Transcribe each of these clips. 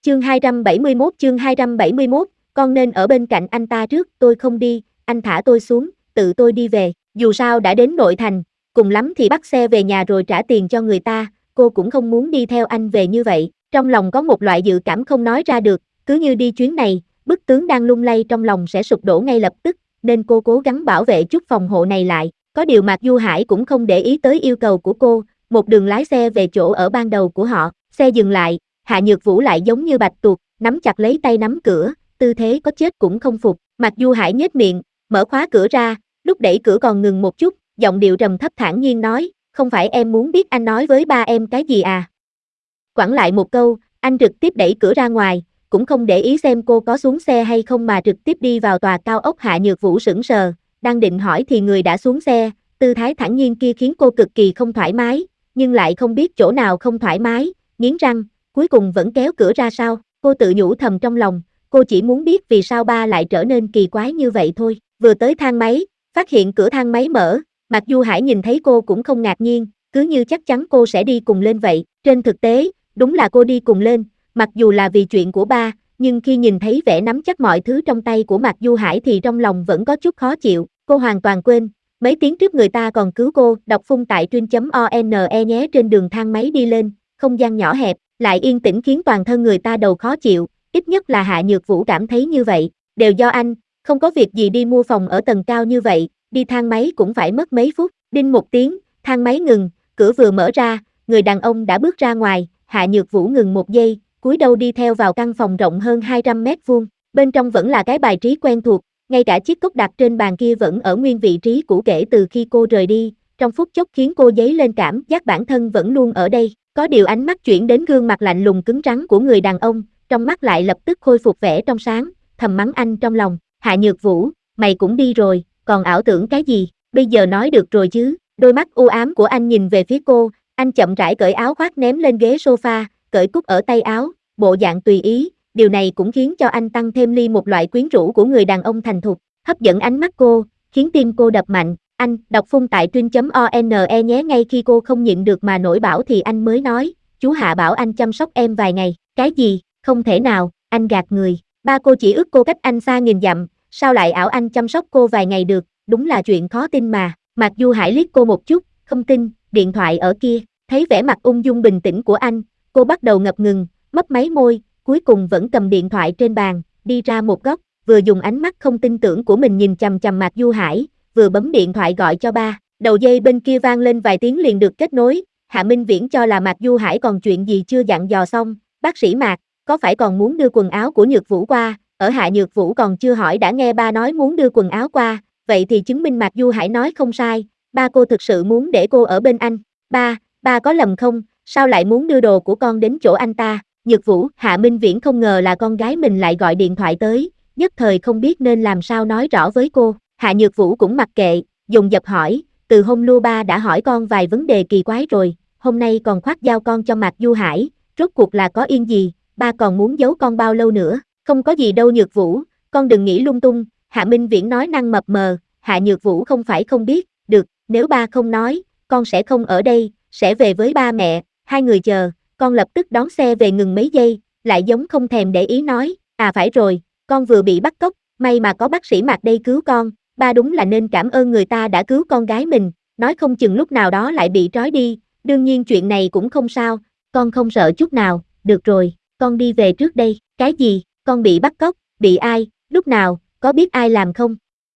Chương 271, con nên ở bên cạnh anh ta trước, tôi không đi, anh thả tôi xuống, tự tôi đi về, dù sao đã đến nội thành, cùng lắm thì bắt xe về nhà rồi trả tiền cho người ta, cô cũng không muốn đi theo anh về như vậy, trong lòng có một loại dự cảm không nói ra được, cứ như đi chuyến này, bức tướng đang lung lay trong lòng sẽ sụp đổ ngay lập tức, nên cô cố gắng bảo vệ chút phòng hộ này lại, có điều Mạc Du Hải cũng không để ý tới yêu cầu của cô, một đường lái xe về chỗ ở ban đầu của họ, xe dừng lại, Hạ Nhược Vũ lại giống như bạch tuộc, nắm chặt lấy tay nắm cửa, tư thế có chết cũng không phục, Mạc Du Hải nhếch miệng, mở khóa cửa ra, lúc đẩy cửa còn ngừng một chút, giọng điệu trầm thấp thản nhiên nói, không phải em muốn biết anh nói với ba em cái gì à? Quẳng lại một câu, anh trực tiếp đẩy cửa ra ngoài, cũng không để ý xem cô có xuống xe hay không mà trực tiếp đi vào tòa cao ốc. Hạ Nhược Vũ sững sờ, đang định hỏi thì người đã xuống xe, tư thái thản nhiên kia khiến cô cực kỳ không thoải mái, nhưng lại không biết chỗ nào không thoải mái, nghiến răng, cuối cùng vẫn kéo cửa ra sau, cô tự nhủ thầm trong lòng, cô chỉ muốn biết vì sao ba lại trở nên kỳ quái như vậy thôi, vừa tới thang máy, phát hiện cửa thang máy mở, Mạc Du Hải nhìn thấy cô cũng không ngạc nhiên, cứ như chắc chắn cô sẽ đi cùng lên vậy, trên thực tế, đúng là cô đi cùng lên, mặc dù là vì chuyện của ba, nhưng khi nhìn thấy vẻ nắm chắc mọi thứ trong tay của Mạc Du Hải thì trong lòng vẫn có chút khó chịu, cô hoàn toàn quên, mấy tiếng trước người ta còn cứu cô, đọc phun tại truyện.one nhé. Trên đường thang máy đi lên, không gian nhỏ hẹp, lại yên tĩnh khiến toàn thân người ta đầu khó chịu, ít nhất là Hạ Nhược Vũ cảm thấy như vậy, đều do anh, không có việc gì đi mua phòng ở tầng cao như vậy, đi thang máy cũng phải mất mấy phút, đinh một tiếng, thang máy ngừng, cửa vừa mở ra, người đàn ông đã bước ra ngoài, Hạ Nhược Vũ ngừng một giây, cúi đầu đi theo vào căn phòng rộng hơn 200 mét vuông, bên trong vẫn là cái bài trí quen thuộc, ngay cả chiếc cốc đặt trên bàn kia vẫn ở nguyên vị trí cũ kể từ khi cô rời đi, trong phút chốc khiến cô dấy lên cảm giác bản thân vẫn luôn ở đây, có điều ánh mắt chuyển đến gương mặt lạnh lùng cứng rắn của người đàn ông, trong mắt lại lập tức khôi phục vẻ trong sáng, thầm mắng anh trong lòng, Hạ Nhược Vũ, mày cũng đi rồi, còn ảo tưởng cái gì, bây giờ nói được rồi chứ, đôi mắt u ám của anh nhìn về phía cô, anh chậm rãi cởi áo khoác ném lên ghế sofa, cởi cúc ở tay áo, bộ dạng tùy ý, điều này cũng khiến cho anh tăng thêm ly một loại quyến rũ của người đàn ông thành thục, hấp dẫn ánh mắt cô, khiến tim cô đập mạnh, anh, đọc phun tại truyện.one nhé. Ngay khi cô không nhịn được mà nổi bảo thì anh mới nói, chú Hạ bảo anh chăm sóc em vài ngày, cái gì, không thể nào, anh gạt người, ba cô chỉ ước cô cách anh xa nghìn dặm, sao lại ảo anh chăm sóc cô vài ngày được, đúng là chuyện khó tin mà, Mạc Du Hải liếc cô một chút, không tin, điện thoại ở kia, thấy vẻ mặt ung dung bình tĩnh của anh, cô bắt đầu ngập ngừng, mấp máy môi, cuối cùng vẫn cầm điện thoại trên bàn, đi ra một góc, vừa dùng ánh mắt không tin tưởng của mình nhìn chằm chằm Mạc Du Hải, vừa bấm điện thoại gọi cho ba, đầu dây bên kia vang lên vài tiếng liền được kết nối, Hạ Minh Viễn cho là Mạc Du Hải còn chuyện gì chưa dặn dò xong, bác sĩ Mạc, có phải còn muốn đưa quần áo của Nhược Vũ qua, ở Hạ Nhược Vũ còn chưa hỏi đã nghe ba nói muốn đưa quần áo qua, vậy thì chứng minh Mạc Du Hải nói không sai, ba cô thực sự muốn để cô ở bên anh, ba có lầm không, sao lại muốn đưa đồ của con đến chỗ anh ta, Nhược Vũ, Hạ Minh Viễn không ngờ là con gái mình lại gọi điện thoại tới, nhất thời không biết nên làm sao nói rõ với cô, Hạ Nhược Vũ cũng mặc kệ, dồn dập hỏi, từ hôm Lưu ba đã hỏi con vài vấn đề kỳ quái rồi, hôm nay còn khoác giao con cho Mạc Du Hải, rốt cuộc là có yên gì, ba còn muốn giấu con bao lâu nữa, không có gì đâu Nhược Vũ, con đừng nghĩ lung tung, Hạ Minh Viễn nói năng mập mờ, Hạ Nhược Vũ không phải không biết, được, nếu ba không nói, con sẽ không ở đây, sẽ về với ba mẹ, hai người chờ, con lập tức đón xe về ngừng mấy giây, lại giống không thèm để ý nói, à phải rồi, con vừa bị bắt cóc, may mà có bác sĩ Mạc đây cứu con, ba đúng là nên cảm ơn người ta đã cứu con gái mình, nói không chừng lúc nào đó lại bị trói đi, đương nhiên chuyện này cũng không sao, con không sợ chút nào, được rồi, con đi về trước đây, cái gì, con bị bắt cóc, bị ai, lúc nào, có biết ai làm không?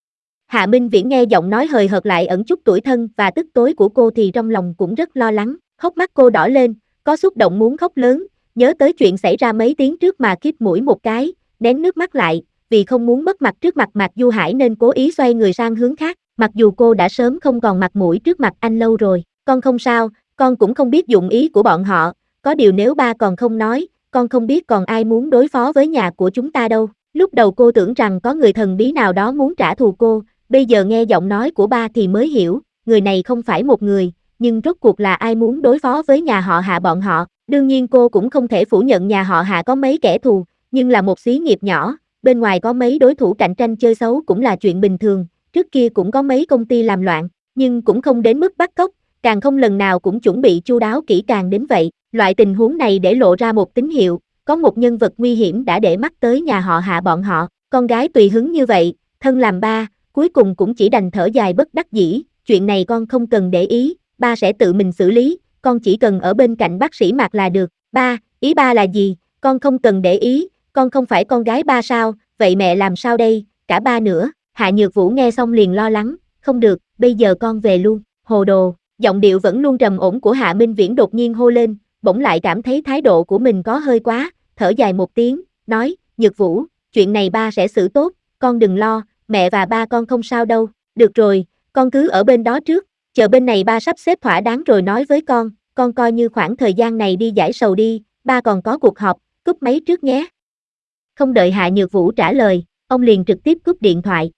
Hạ Minh Viễn nghe giọng nói hời hợt lại ẩn chút tủi thân và tức tối của cô thì trong lòng cũng rất lo lắng, hốc mắt cô đỏ lên, có xúc động muốn khóc lớn, nhớ tới chuyện xảy ra mấy tiếng trước mà khít mũi một cái, nén nước mắt lại, vì không muốn mất mặt trước mặt Mạc Du Hải nên cố ý xoay người sang hướng khác, mặc dù cô đã sớm không còn mặt mũi trước mặt anh lâu rồi, con không sao, con cũng không biết dụng ý của bọn họ, có điều nếu ba còn không nói, con không biết còn ai muốn đối phó với nhà của chúng ta đâu, lúc đầu cô tưởng rằng có người thần bí nào đó muốn trả thù cô, bây giờ nghe giọng nói của ba thì mới hiểu, người này không phải một người, nhưng rốt cuộc là ai muốn đối phó với nhà họ Hạ bọn họ, đương nhiên cô cũng không thể phủ nhận nhà họ Hạ có mấy kẻ thù, nhưng là một xí nghiệp nhỏ, bên ngoài có mấy đối thủ cạnh tranh chơi xấu cũng là chuyện bình thường, trước kia cũng có mấy công ty làm loạn, nhưng cũng không đến mức bắt cóc, càng không lần nào cũng chuẩn bị chu đáo kỹ càng đến vậy, loại tình huống này để lộ ra một tín hiệu, có một nhân vật nguy hiểm đã để mắt tới nhà họ Hạ bọn họ, con gái tùy hứng như vậy, thân làm ba, cuối cùng cũng chỉ đành thở dài bất đắc dĩ, chuyện này con không cần để ý, ba sẽ tự mình xử lý, con chỉ cần ở bên cạnh bác sĩ Mạc là được. Ba, ý ba là gì? Con không cần để ý, con không phải con gái ba sao, vậy mẹ làm sao đây, cả ba nữa. Hạ Nhược Vũ nghe xong liền lo lắng, không được, bây giờ con về luôn, hồ đồ. Giọng điệu vẫn luôn trầm ổn của Hạ Minh Viễn đột nhiên hô lên, bỗng lại cảm thấy thái độ của mình có hơi quá, thở dài một tiếng, nói, Nhược Vũ, chuyện này ba sẽ xử tốt, con đừng lo, mẹ và ba con không sao đâu, được rồi, con cứ ở bên đó trước, chờ bên này ba sắp xếp thỏa đáng rồi nói với con coi như khoảng thời gian này đi giải sầu đi, ba còn có cuộc họp, cúp máy trước nhé. Không đợi Hạ Nhược Vũ trả lời, ông liền trực tiếp cúp điện thoại.